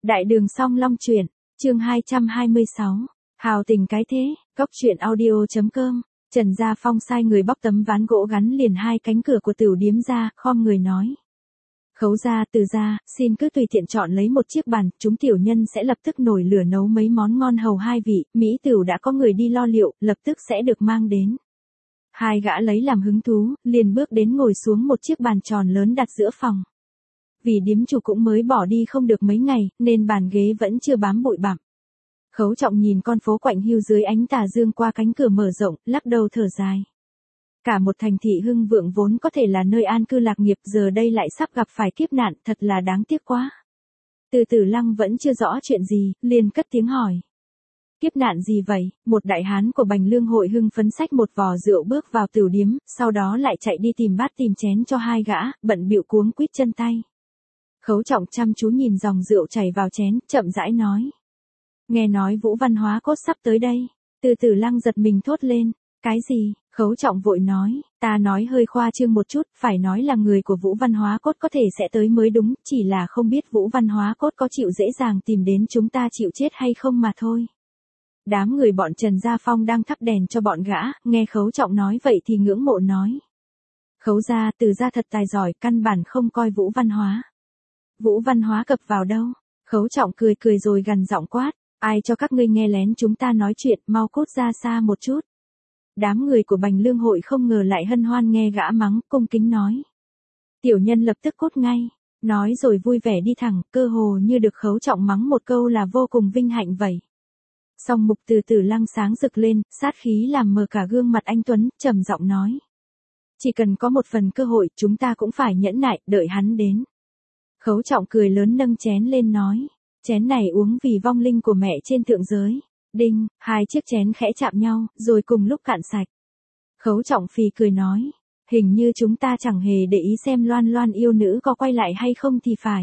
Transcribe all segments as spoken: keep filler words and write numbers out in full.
Đại đường song long truyện, chương hai trăm hai mươi sáu. Hào tình cái thế, góc truyện audio.com. Trần Gia Phong sai người bóc tấm ván gỗ gắn liền hai cánh cửa của tửu điếm ra, khom người nói. Khấu gia, Từ gia, xin cứ tùy tiện chọn lấy một chiếc bàn, chúng tiểu nhân sẽ lập tức nổi lửa nấu mấy món ngon hầu hai vị, mỹ tửu đã có người đi lo liệu, lập tức sẽ được mang đến. Hai gã lấy làm hứng thú, liền bước đến ngồi xuống một chiếc bàn tròn lớn đặt giữa phòng. Vì điếm chủ cũng mới bỏ đi không được mấy ngày, nên bàn ghế vẫn chưa bám bụi bặm. Khấu Trọng nhìn con phố quạnh hiu dưới ánh tà dương qua cánh cửa mở rộng, lắc đầu thở dài. Cả một thành thị hưng vượng vốn có thể là nơi an cư lạc nghiệp, giờ đây lại sắp gặp phải kiếp nạn, thật là đáng tiếc quá. Từ Tử Lăng vẫn chưa rõ chuyện gì, liền cất tiếng hỏi. Kiếp nạn gì vậy? Một đại hán của Bành Lương hội hưng phấn xách một vò rượu bước vào tửu điếm, sau đó lại chạy đi tìm bát tìm chén cho hai gã, bận bịu cuống quýt chân tay. Khấu Trọng chăm chú nhìn dòng rượu chảy vào chén, chậm rãi nói. Nghe nói Vũ Văn Hóa Cốt sắp tới đây. Từ Tử Lăng giật mình thốt lên. Cái gì? Khấu Trọng vội nói, ta nói hơi khoa trương một chút, phải nói là người của Vũ Văn Hóa Cốt có thể sẽ tới mới đúng, chỉ là không biết Vũ Văn Hóa Cốt có chịu dễ dàng tìm đến chúng ta chịu chết hay không mà thôi. Đám người bọn Trần Gia Phong đang thắp đèn cho bọn gã, nghe Khấu Trọng nói vậy thì ngưỡng mộ nói. Khấu gia, Từ gia thật tài giỏi, căn bản không coi Vũ Văn Hóa. Vũ Văn Hóa cập vào đâu? Khấu Trọng cười cười rồi gằn giọng quát, ai cho các ngươi nghe lén chúng ta nói chuyện, mau cút ra xa một chút. Đám người của Bành Lương hội không ngờ lại hân hoan nghe gã mắng, cung kính nói. Tiểu nhân lập tức cút ngay, nói rồi vui vẻ đi thẳng, cơ hồ như được Khấu Trọng mắng một câu là vô cùng vinh hạnh vậy. Song mục Từ Tử Lăng sáng rực lên, sát khí làm mờ cả gương mặt anh Tuấn, trầm giọng nói. Chỉ cần có một phần cơ hội, chúng ta cũng phải nhẫn nại, đợi hắn đến. Khấu Trọng cười lớn nâng chén lên nói. Chén này uống vì vong linh của mẹ trên thượng giới. Đinh, hai chiếc chén khẽ chạm nhau, rồi cùng lúc cạn sạch. Khấu Trọng phì cười nói. Hình như chúng ta chẳng hề để ý xem Loan Loan yêu nữ có quay lại hay không thì phải.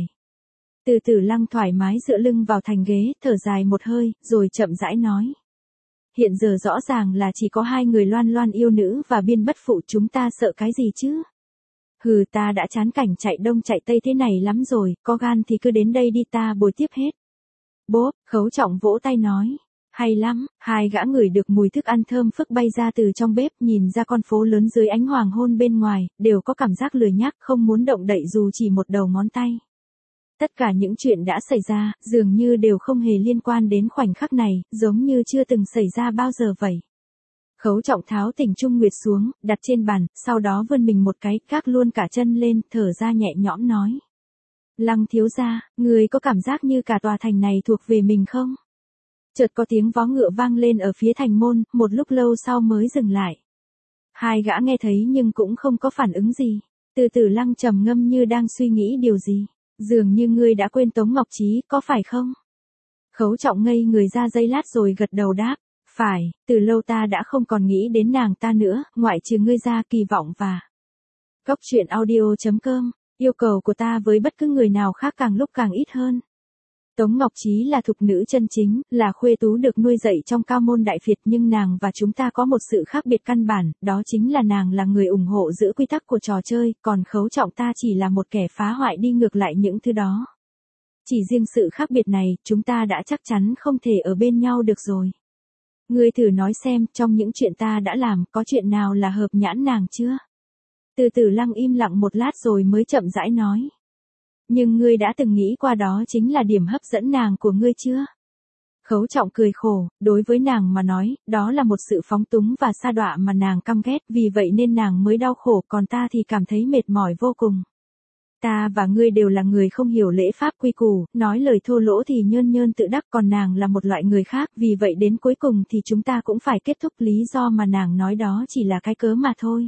Từ Tử Lăng thoải mái dựa lưng vào thành ghế, thở dài một hơi, rồi chậm rãi nói. Hiện giờ rõ ràng là chỉ có hai người Loan Loan yêu nữ và Biên Bất Phụ, chúng ta sợ cái gì chứ? Hừ, ta đã chán cảnh chạy đông chạy tây thế này lắm rồi, có gan thì cứ đến đây đi, ta bồi tiếp hết. Bốp, Khấu Trọng vỗ tay nói. Hay lắm, hai gã ngửi được mùi thức ăn thơm phức bay ra từ trong bếp, nhìn ra con phố lớn dưới ánh hoàng hôn bên ngoài, đều có cảm giác lười nhác, không muốn động đậy dù chỉ một đầu ngón tay. Tất cả những chuyện đã xảy ra, dường như đều không hề liên quan đến khoảnh khắc này, giống như chưa từng xảy ra bao giờ vậy. Khấu Trọng tháo Tỉnh Trung Nguyệt xuống, đặt trên bàn, sau đó vươn mình một cái, gác luôn cả chân lên, thở ra nhẹ nhõm nói. Lăng thiếu gia, người có cảm giác như cả tòa thành này thuộc về mình không? Chợt có tiếng vó ngựa vang lên ở phía thành môn, một lúc lâu sau mới dừng lại. Hai gã nghe thấy nhưng cũng không có phản ứng gì. Từ Tử Lăng trầm ngâm như đang suy nghĩ điều gì. Dường như ngươi đã quên Tống Ngọc Trí, có phải không? Khấu Trọng ngây người ra giây lát rồi gật đầu đáp. Phải, từ lâu ta đã không còn nghĩ đến nàng ta nữa, ngoại trừ ngươi ra, Kỳ Vọng và Góc truyện audio.com, yêu cầu của ta với bất cứ người nào khác càng lúc càng ít hơn. Tống Ngọc Trí là thục nữ chân chính, là khuê tú được nuôi dạy trong cao môn đại phiệt, nhưng nàng và chúng ta có một sự khác biệt căn bản, đó chính là nàng là người ủng hộ giữ quy tắc của trò chơi, còn Khấu Trọng ta chỉ là một kẻ phá hoại đi ngược lại những thứ đó. Chỉ riêng sự khác biệt này, chúng ta đã chắc chắn không thể ở bên nhau được rồi. Ngươi thử nói xem, trong những chuyện ta đã làm, có chuyện nào là hợp nhãn nàng chưa? Từ Tử Lăng im lặng một lát rồi mới chậm rãi nói. Nhưng ngươi đã từng nghĩ qua đó chính là điểm hấp dẫn nàng của ngươi chưa? Khấu Trọng cười khổ, đối với nàng mà nói, đó là một sự phóng túng và sa đọa mà nàng căm ghét, vì vậy nên nàng mới đau khổ, còn ta thì cảm thấy mệt mỏi vô cùng. Ta và ngươi đều là người không hiểu lễ pháp quy củ, nói lời thô lỗ thì nhơn nhơn tự đắc, còn nàng là một loại người khác, vì vậy đến cuối cùng thì chúng ta cũng phải kết thúc, lý do mà nàng nói đó chỉ là cái cớ mà thôi.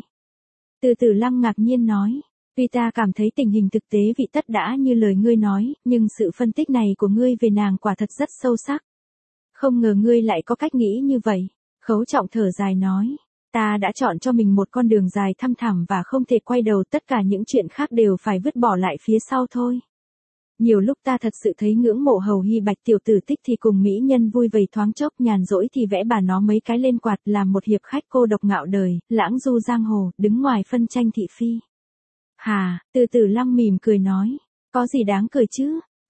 Từ Tử Lăng ngạc nhiên nói, tuy ta cảm thấy tình hình thực tế vị tất đã như lời ngươi nói, nhưng sự phân tích này của ngươi về nàng quả thật rất sâu sắc. Không ngờ ngươi lại có cách nghĩ như vậy. Khấu Trọng thở dài nói. Ta đã chọn cho mình một con đường dài thăm thẳm và không thể quay đầu, tất cả những chuyện khác đều phải vứt bỏ lại phía sau thôi. Nhiều lúc ta thật sự thấy ngưỡng mộ Hầu Hy Bạch tiểu tử Tích thì cùng mỹ nhân vui vầy thoáng chốc, nhàn rỗi thì vẽ bà nó mấy cái lên quạt, làm một hiệp khách cô độc ngạo đời, lãng du giang hồ, đứng ngoài phân tranh thị phi. Hà, Từ Tử Lăng mỉm cười nói, có gì đáng cười chứ?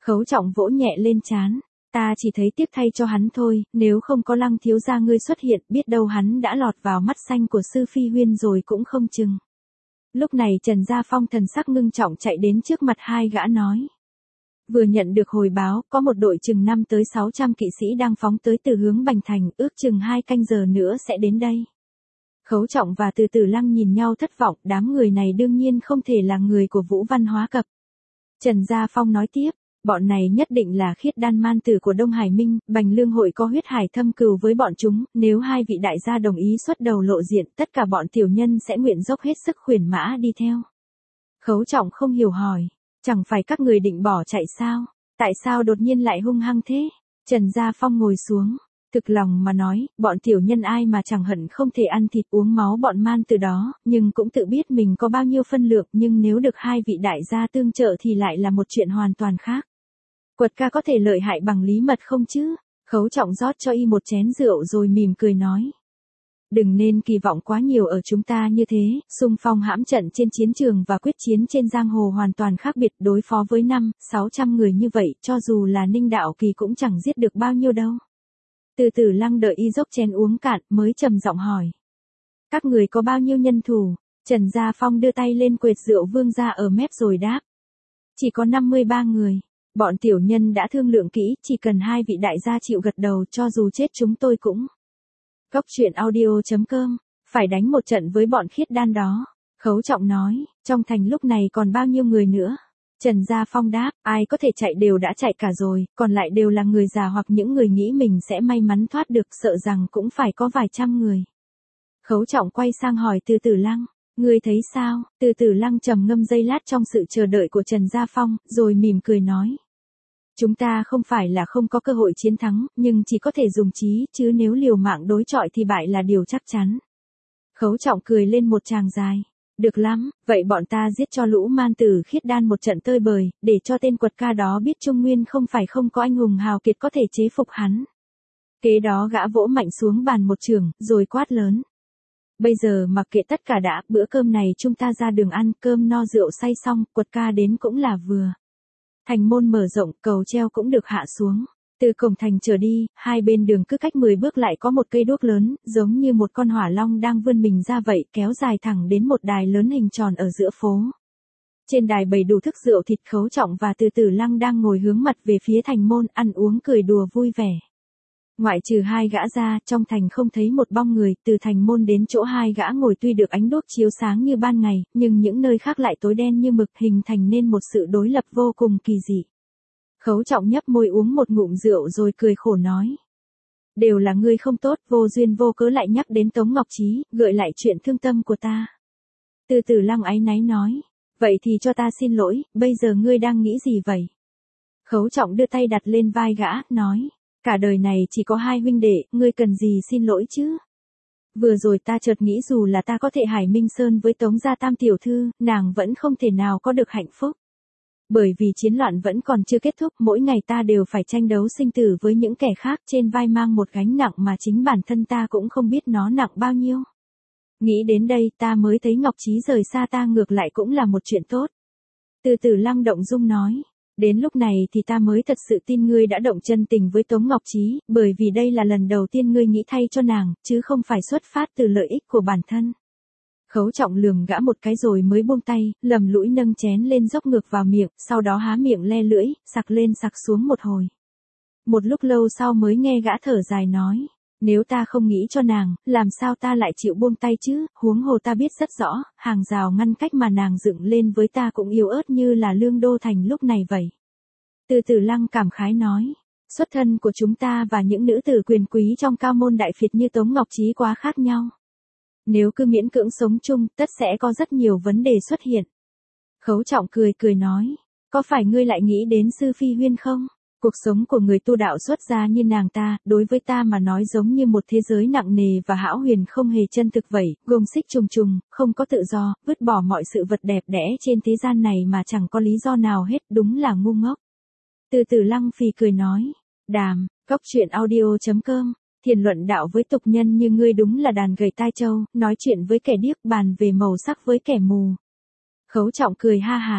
Khấu Trọng vỗ nhẹ lên trán. Ta chỉ thấy tiếc thay cho hắn thôi, nếu không có Lăng thiếu gia ngươi xuất hiện, biết đâu hắn đã lọt vào mắt xanh của Sư Phi Huyên rồi cũng không chừng. Lúc này Trần Gia Phong thần sắc ngưng trọng chạy đến trước mặt hai gã nói. Vừa nhận được hồi báo, có một đội chừng năm tới sáu trăm kỵ sĩ đang phóng tới từ hướng Bành Thành, ước chừng hai canh giờ nữa sẽ đến đây. Khấu Trọng và Từ Tử Lăng nhìn nhau thất vọng, đám người này đương nhiên không thể là người của Vũ Văn Hóa Cập. Trần Gia Phong nói tiếp, bọn này nhất định là khiết đan man tử của Đông Hải Minh, Bành Lương hội có huyết hải thâm cừu với bọn chúng, nếu hai vị đại gia đồng ý xuất đầu lộ diện, tất cả bọn tiểu nhân sẽ nguyện dốc hết sức khuyển mã đi theo. Khấu Trọng không hiểu hỏi, chẳng phải các người định bỏ chạy sao? Tại sao đột nhiên lại hung hăng thế? Trần Gia Phong ngồi xuống, thực lòng mà nói, bọn tiểu nhân ai mà chẳng hận không thể ăn thịt uống máu bọn man từ đó, nhưng cũng tự biết mình có bao nhiêu phân lượng, nhưng nếu được hai vị đại gia tương trợ thì lại là một chuyện hoàn toàn khác. Quật ca có thể lợi hại bằng lý mật không chứ? Khấu Trọng rót cho y một chén rượu rồi mỉm cười nói. Đừng nên kỳ vọng quá nhiều ở chúng ta như thế, xung phong hãm trận trên chiến trường và quyết chiến trên giang hồ hoàn toàn khác biệt, đối phó với năm, sáu trăm người như vậy, cho dù là Ninh Đạo Kỳ cũng chẳng giết được bao nhiêu đâu. Từ Tử Lăng đợi y dốc chén uống cạn mới trầm giọng hỏi. Các người có bao nhiêu nhân thủ? Trần Gia Phong đưa tay lên quệt rượu vương ra ở mép rồi đáp. Chỉ có năm mươi ba người. Bọn tiểu nhân đã thương lượng kỹ, chỉ cần hai vị đại gia chịu gật đầu, cho dù chết chúng tôi cũng. Cốc truyện audio chấm com, phải đánh một trận với bọn khiết đan đó. Khấu Trọng nói, trong thành lúc này còn bao nhiêu người nữa? Trần Gia Phong đáp, ai có thể chạy đều đã chạy cả rồi, còn lại đều là người già hoặc những người nghĩ mình sẽ may mắn thoát được, sợ rằng cũng phải có vài trăm người. Khấu Trọng quay sang hỏi Từ Tử Lăng, ngươi thấy sao? Từ Tử Lăng trầm ngâm giây lát trong sự chờ đợi của Trần Gia Phong, rồi mỉm cười nói. Chúng ta không phải là không có cơ hội chiến thắng, nhưng chỉ có thể dùng trí, chứ nếu liều mạng đối chọi thì bại là điều chắc chắn. Khấu Trọng cười lên một tràng dài. Được lắm, vậy bọn ta giết cho lũ man tử khiết đan một trận tơi bời, để cho tên quật ca đó biết Trung Nguyên không phải không có anh hùng hào kiệt có thể chế phục hắn. Kế đó gã vỗ mạnh xuống bàn một trường, rồi quát lớn. Bây giờ mặc kệ tất cả đã, bữa cơm này chúng ta ra đường ăn, cơm no rượu say xong, quật ca đến cũng là vừa. Thành môn mở rộng, cầu treo cũng được hạ xuống. Từ cổng thành trở đi, hai bên đường cứ cách mười bước lại có một cây đuốc lớn, giống như một con hỏa long đang vươn mình ra vậy, kéo dài thẳng đến một đài lớn hình tròn ở giữa phố. Trên đài bày đủ thức rượu thịt. Khấu Trọng và Từ Tử Lăng đang ngồi hướng mặt về phía thành môn, ăn uống cười đùa vui vẻ. Ngoại trừ hai gã ra, trong thành không thấy một bóng người, từ thành môn đến chỗ hai gã ngồi tuy được ánh đuốc chiếu sáng như ban ngày, nhưng những nơi khác lại tối đen như mực, hình thành nên một sự đối lập vô cùng kỳ dị. Khấu Trọng nhấp môi uống một ngụm rượu rồi cười khổ nói. Đều là ngươi không tốt, vô duyên vô cớ lại nhắc đến Tống Ngọc Trí, gợi lại chuyện thương tâm của ta. Từ Tử Lăng áy náy nói. Vậy thì cho ta xin lỗi, bây giờ ngươi đang nghĩ gì vậy? Khấu Trọng đưa tay đặt lên vai gã, nói. Cả đời này chỉ có hai huynh đệ, ngươi cần gì xin lỗi chứ? Vừa rồi ta chợt nghĩ dù là ta có thể Hải Minh Sơn với Tống gia tam tiểu thư, nàng vẫn không thể nào có được hạnh phúc. Bởi vì chiến loạn vẫn còn chưa kết thúc, mỗi ngày ta đều phải tranh đấu sinh tử với những kẻ khác, trên vai mang một gánh nặng mà chính bản thân ta cũng không biết nó nặng bao nhiêu. Nghĩ đến đây ta mới thấy Ngọc Trí rời xa ta ngược lại cũng là một chuyện tốt. Từ Tử Lăng động dung nói. Đến lúc này thì ta mới thật sự tin ngươi đã động chân tình với Tống Ngọc Trí, bởi vì đây là lần đầu tiên ngươi nghĩ thay cho nàng, chứ không phải xuất phát từ lợi ích của bản thân. Khấu Trọng lườm gã một cái rồi mới buông tay, lầm lũi nâng chén lên dốc ngược vào miệng, sau đó há miệng le lưỡi, sặc lên sặc xuống một hồi. Một lúc lâu sau mới nghe gã thở dài nói, nếu ta không nghĩ cho nàng, làm sao ta lại chịu buông tay chứ, huống hồ ta biết rất rõ, hàng rào ngăn cách mà nàng dựng lên với ta cũng yếu ớt như là Lương Đô Thành lúc này vậy. Từ Tử Lăng cảm khái nói, xuất thân của chúng ta và những nữ tử quyền quý trong cao môn đại phiệt như Tống Ngọc Trí quá khác nhau. Nếu cứ miễn cưỡng sống chung, tất sẽ có rất nhiều vấn đề xuất hiện. Khấu Trọng cười cười nói, có phải ngươi lại nghĩ đến Sư Phi Huyên không? Cuộc sống của người tu đạo xuất gia như nàng ta, đối với ta mà nói giống như một thế giới nặng nề và hão huyền không hề chân thực vậy, gông xích trùng trùng, không có tự do, vứt bỏ mọi sự vật đẹp đẽ trên thế gian này mà chẳng có lý do nào hết, đúng là ngu ngốc. Từ Tử Lăng phì cười nói, đàm, cốc truyện audio chấm com, thiền luận đạo với tục nhân như ngươi đúng là đàn gầy tai trâu, nói chuyện với kẻ điếc, bàn về màu sắc với kẻ mù. Khấu Trọng cười ha hả.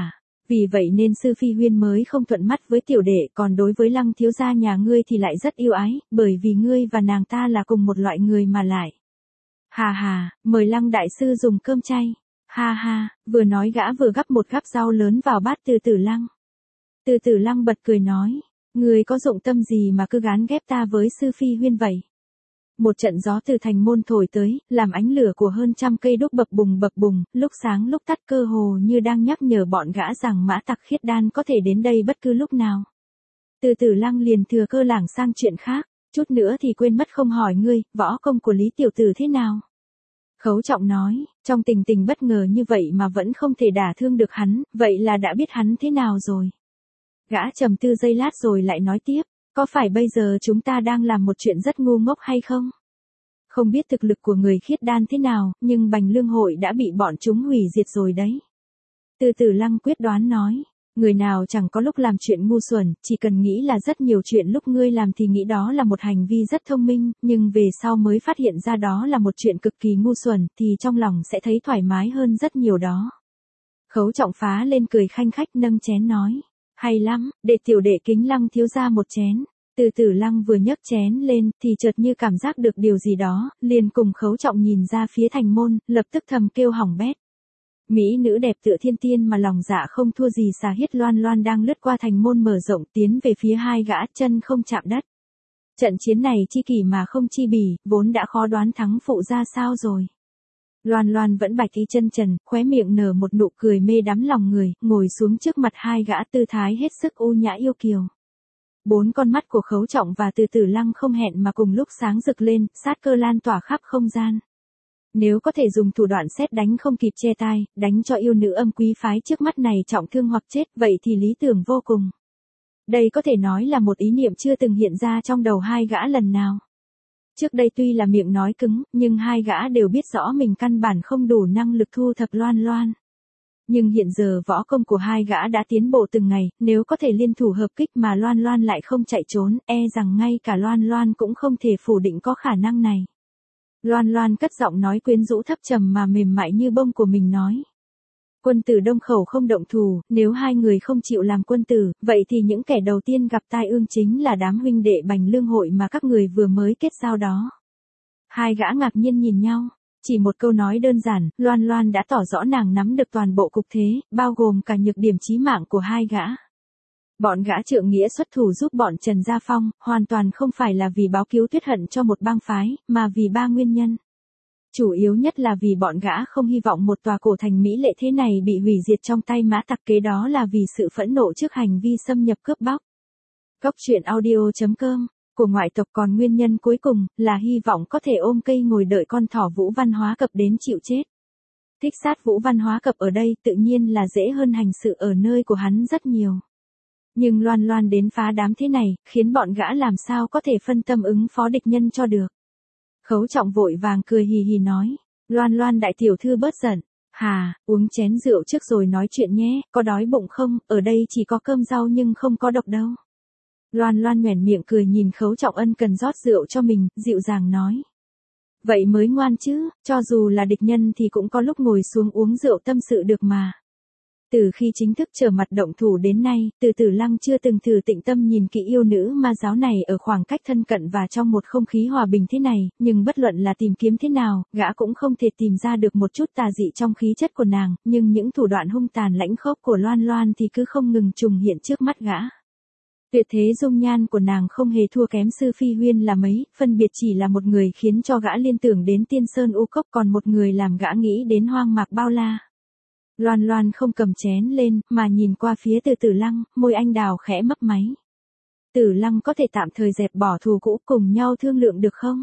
Vì vậy nên Sư Phi Huyên mới không thuận mắt với tiểu đệ, còn đối với Lăng thiếu gia nhà ngươi thì lại rất yêu ái, bởi vì ngươi và nàng ta là cùng một loại người mà lại. Hà hà, mời Lăng đại sư dùng cơm chay. Ha ha, vừa nói gã vừa gắp một gắp rau lớn vào bát Từ Tử Lăng. Từ Tử Lăng bật cười nói, ngươi có dụng tâm gì mà cứ gán ghép ta với Sư Phi Huyên vậy? Một trận gió từ thành môn thổi tới, làm ánh lửa của hơn trăm cây đúc bập bùng bập bùng, lúc sáng lúc tắt cơ hồ như đang nhắc nhở bọn gã rằng mã tặc khiết đan có thể đến đây bất cứ lúc nào. Từ Tử Lăng liền thừa cơ lảng sang chuyện khác, chút nữa thì quên mất không hỏi ngươi, võ công của Lý tiểu tử thế nào? Khấu Trọng nói, trong tình tình bất ngờ như vậy mà vẫn không thể đả thương được hắn, vậy là đã biết hắn thế nào rồi. Gã trầm tư giây lát rồi lại nói tiếp, có phải bây giờ chúng ta đang làm một chuyện rất ngu ngốc hay không? Không biết thực lực của người khiết đan thế nào, nhưng Bành Lương hội đã bị bọn chúng hủy diệt rồi đấy. Từ Tử Lăng quyết đoán nói, người nào chẳng có lúc làm chuyện ngu xuẩn, chỉ cần nghĩ là rất nhiều chuyện lúc ngươi làm thì nghĩ đó là một hành vi rất thông minh, nhưng về sau mới phát hiện ra đó là một chuyện cực kỳ ngu xuẩn, thì trong lòng sẽ thấy thoải mái hơn rất nhiều đó. Khấu Trọng phá lên cười khanh khách nâng chén nói, hay lắm, để tiểu đệ kính Lăng thiếu gia một chén. Từ Tử Lăng vừa nhấc chén lên, thì chợt như cảm giác được điều gì đó, liền cùng Khấu Trọng nhìn ra phía thành môn, lập tức thầm kêu hỏng bét. Mỹ nữ đẹp tựa thiên tiên mà lòng dạ không thua gì xà hiết Loan Loan đang lướt qua thành môn mở rộng tiến về phía hai gã, chân không chạm đất. Trận chiến này chi kỷ mà không chi bỉ, vốn đã khó đoán thắng phụ ra sao rồi. Loan Loan vẫn bạch y chân trần, khóe miệng nở một nụ cười mê đắm lòng người, ngồi xuống trước mặt hai gã, tư thái hết sức u nhã yêu kiều. Bốn con mắt của Khấu Trọng và Từ Tử Lăng không hẹn mà cùng lúc sáng rực lên, sát cơ lan tỏa khắp không gian. Nếu có thể dùng thủ đoạn sét đánh không kịp che tai, đánh cho yêu nữ âm quý phái trước mắt này trọng thương hoặc chết, vậy thì lý tưởng vô cùng. Đây có thể nói là một ý niệm chưa từng hiện ra trong đầu hai gã lần nào. Trước đây tuy là miệng nói cứng, nhưng hai gã đều biết rõ mình căn bản không đủ năng lực thu thập Loan Loan. Nhưng hiện giờ võ công của hai gã đã tiến bộ từng ngày, nếu có thể liên thủ hợp kích mà Loan Loan lại không chạy trốn, e rằng ngay cả Loan Loan cũng không thể phủ định có khả năng này. Loan Loan cất giọng nói quyến rũ thấp trầm mà mềm mại như bông của mình nói. Quân tử Đông Khẩu không động thù, nếu hai người không chịu làm quân tử, vậy thì những kẻ đầu tiên gặp tai ương chính là đám huynh đệ Bành Lương hội mà các người vừa mới kết giao đó. Hai gã ngạc nhiên nhìn nhau. Chỉ một câu nói đơn giản, Loan Loan đã tỏ rõ nàng nắm được toàn bộ cục thế, bao gồm cả nhược điểm chí mạng của hai gã. Bọn gã trượng nghĩa xuất thủ giúp bọn Trần Gia Phong, hoàn toàn không phải là vì báo cứu tuyết hận cho một bang phái, mà vì ba nguyên nhân. Chủ yếu nhất là vì bọn gã không hy vọng một tòa cổ thành mỹ lệ thế này bị hủy diệt trong tay mã tặc, kế đó là vì sự phẫn nộ trước hành vi xâm nhập cướp bóc. Cốc truyện audio chấm com của ngoại tộc, còn nguyên nhân cuối cùng là hy vọng có thể ôm cây ngồi đợi con thỏ Vũ Văn Hóa Cập đến chịu chết. Thích sát Vũ Văn Hóa Cập ở đây tự nhiên là dễ hơn hành sự ở nơi của hắn rất nhiều. Nhưng Loan Loan đến phá đám thế này, khiến bọn gã làm sao có thể phân tâm ứng phó địch nhân cho được. Khấu Trọng vội vàng cười hì hì nói, Loan Loan đại tiểu thư bớt giận. Hà, uống chén rượu trước rồi nói chuyện nhé, có đói bụng không, ở đây chỉ có cơm rau nhưng không có độc đâu. Loan Loan nhoẻn miệng cười nhìn Khấu Trọng ân cần rót rượu cho mình, dịu dàng nói. Vậy mới ngoan chứ, cho dù là địch nhân thì cũng có lúc ngồi xuống uống rượu tâm sự được mà. Từ khi chính thức trở mặt động thủ đến nay, Từ Tử Lăng chưa từng thử tịnh tâm nhìn kỹ yêu nữ ma giáo này ở khoảng cách thân cận và trong một không khí hòa bình thế này, nhưng bất luận là tìm kiếm thế nào, gã cũng không thể tìm ra được một chút tà dị trong khí chất của nàng, nhưng những thủ đoạn hung tàn lãnh khốc của Loan Loan thì cứ không ngừng trùng hiện trước mắt gã. Tuyệt thế dung nhan của nàng không hề thua kém Sư Phi Huyên là mấy, phân biệt chỉ là một người khiến cho gã liên tưởng đến Tiên Sơn U Cốc, còn một người làm gã nghĩ đến hoang mạc bao la. Loan Loan không cầm chén lên, mà nhìn qua phía Từ Tử Lăng, môi anh đào khẽ mấp máy. Tử Lăng có thể tạm thời dẹp bỏ thù cũ, cùng nhau thương lượng được không?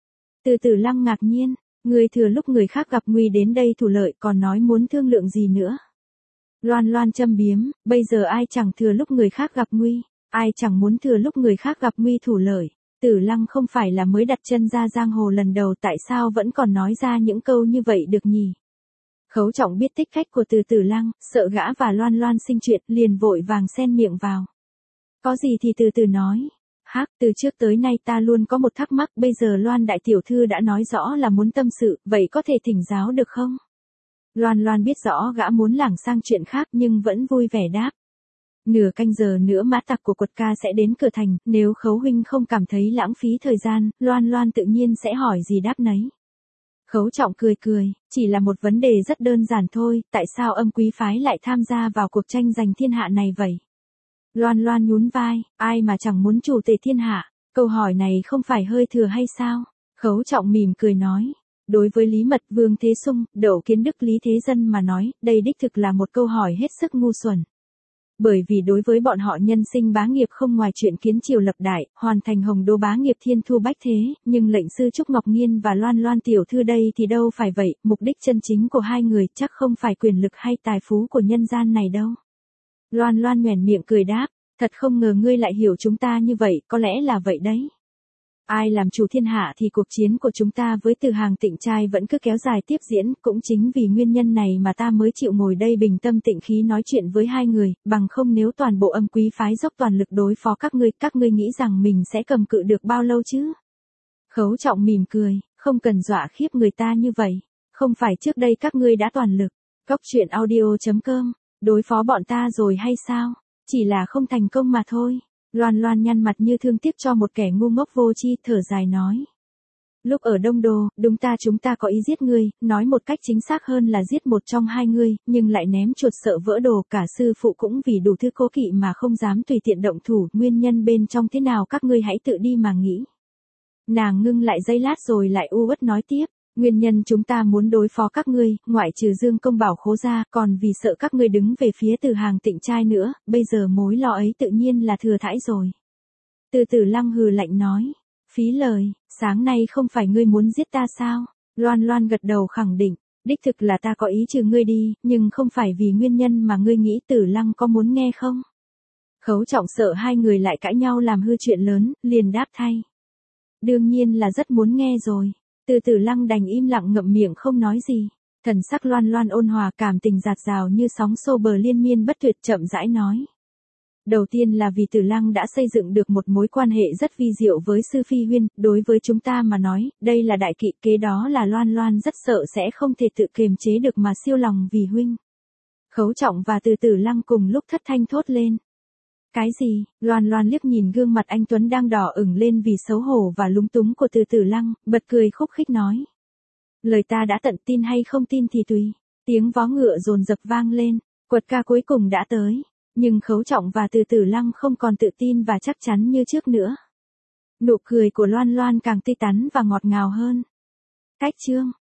Từ Tử Lăng ngạc nhiên, người thừa lúc người khác gặp nguy đến đây thủ lợi còn nói muốn thương lượng gì nữa? Loan Loan châm biếm, bây giờ ai chẳng thừa lúc người khác gặp nguy, ai chẳng muốn thừa lúc người khác gặp nguy thủ lợi. Tử Lăng không phải là mới đặt chân ra giang hồ lần đầu, tại sao vẫn còn nói ra những câu như vậy được nhỉ? Khấu Trọng biết tích cách của Từ Tử Lăng, sợ gã và Loan Loan sinh chuyện, liền vội vàng xen miệng vào. Có gì thì từ từ nói. Hắc, từ trước tới nay ta luôn có một thắc mắc, bây giờ Loan đại tiểu thư đã nói rõ là muốn tâm sự, vậy có thể thỉnh giáo được không? Loan Loan biết rõ gã muốn lảng sang chuyện khác nhưng vẫn vui vẻ đáp. Nửa canh giờ nữa mã tặc của Quật ca sẽ đến cửa thành, nếu Khấu huynh không cảm thấy lãng phí thời gian, Loan Loan tự nhiên sẽ hỏi gì đáp nấy. Khấu Trọng cười cười, chỉ là một vấn đề rất đơn giản thôi, tại sao Âm Quý phái lại tham gia vào cuộc tranh giành thiên hạ này vậy? Loan Loan nhún vai, ai mà chẳng muốn chủ tể thiên hạ, câu hỏi này không phải hơi thừa hay sao? Khấu Trọng mỉm cười nói. Đối với Lý Mật, Vương Thế Sung, Đậu Kiến Đức, Lý Thế Dân mà nói, đây đích thực là một câu hỏi hết sức ngu xuẩn. Bởi vì đối với bọn họ nhân sinh bá nghiệp không ngoài chuyện kiến triều lập đại, hoàn thành hồng đô bá nghiệp thiên thu bách thế, nhưng lệnh sư Trúc Ngọc Nhiên và Loan Loan tiểu thư đây thì đâu phải vậy, mục đích chân chính của hai người chắc không phải quyền lực hay tài phú của nhân gian này đâu. Loan Loan nhoẻn miệng cười đáp, thật không ngờ ngươi lại hiểu chúng ta như vậy, có lẽ là vậy đấy. Ai làm chủ thiên hạ thì cuộc chiến của chúng ta với Từ Hàng Tịnh trai vẫn cứ kéo dài tiếp diễn, cũng chính vì nguyên nhân này mà ta mới chịu ngồi đây bình tâm tịnh khí nói chuyện với hai người, bằng không nếu toàn bộ Âm Quý phái dốc toàn lực đối phó các ngươi, các ngươi nghĩ rằng mình sẽ cầm cự được bao lâu chứ? Khấu Trọng mỉm cười, không cần dọa khiếp người ta như vậy, không phải trước đây các ngươi đã toàn lực, cóc truyện audio chấm com, đối phó bọn ta rồi hay sao? Chỉ là không thành công mà thôi. Loan Loan nhăn mặt như thương tiếc cho một kẻ ngu ngốc vô tri, thở dài nói. Lúc ở Đông Đô, đúng ta chúng ta có ý giết ngươi, nói một cách chính xác hơn là giết một trong hai ngươi, nhưng lại ném chuột sợ vỡ đồ, cả sư phụ cũng vì đủ thứ cố kỵ mà không dám tùy tiện động thủ, nguyên nhân bên trong thế nào các ngươi hãy tự đi mà nghĩ. Nàng ngưng lại giây lát rồi lại u uất nói tiếp. Nguyên nhân chúng ta muốn đối phó các ngươi, ngoại trừ Dương Công Bảo Khố ra, còn vì sợ các ngươi đứng về phía Từ Hàng Tịnh trai nữa, bây giờ mối lo ấy tự nhiên là thừa thãi rồi. Từ Tử Lăng hừ lạnh nói, phí lời, sáng nay không phải ngươi muốn giết ta sao? Loan Loan gật đầu khẳng định, đích thực là ta có ý trừ ngươi đi, nhưng không phải vì nguyên nhân mà ngươi nghĩ. Tử Lăng có muốn nghe không? Khấu Trọng sợ hai người lại cãi nhau làm hư chuyện lớn, liền đáp thay. Đương nhiên là rất muốn nghe rồi. Từ Tử Lăng đành im lặng ngậm miệng không nói gì. Thần sắc Loan Loan ôn hòa, cảm tình dạt dào như sóng xô bờ liên miên bất tuyệt, chậm rãi nói. Đầu tiên là vì Tử Lăng đã xây dựng được một mối quan hệ rất vi diệu với Sư Phi Huyên, đối với chúng ta mà nói, đây là đại kỵ, kế đó là Loan Loan rất sợ sẽ không thể tự kiềm chế được mà siêu lòng vì huynh. Khấu Trọng và Từ Tử Lăng cùng lúc thất thanh thốt lên. Cái gì? Loan Loan liếc nhìn gương mặt anh Tuấn đang đỏ ửng lên vì xấu hổ và lúng túng của Từ Tử Lăng, bật cười khúc khích nói. Lời ta đã tận, tin hay không tin thì tùy. Tiếng vó ngựa dồn dập vang lên, Quật ca cuối cùng đã tới, nhưng Khấu Trọng và Từ Tử Lăng không còn tự tin và chắc chắn như trước nữa. Nụ cười của Loan Loan càng tươi tắn và ngọt ngào hơn. Cách chương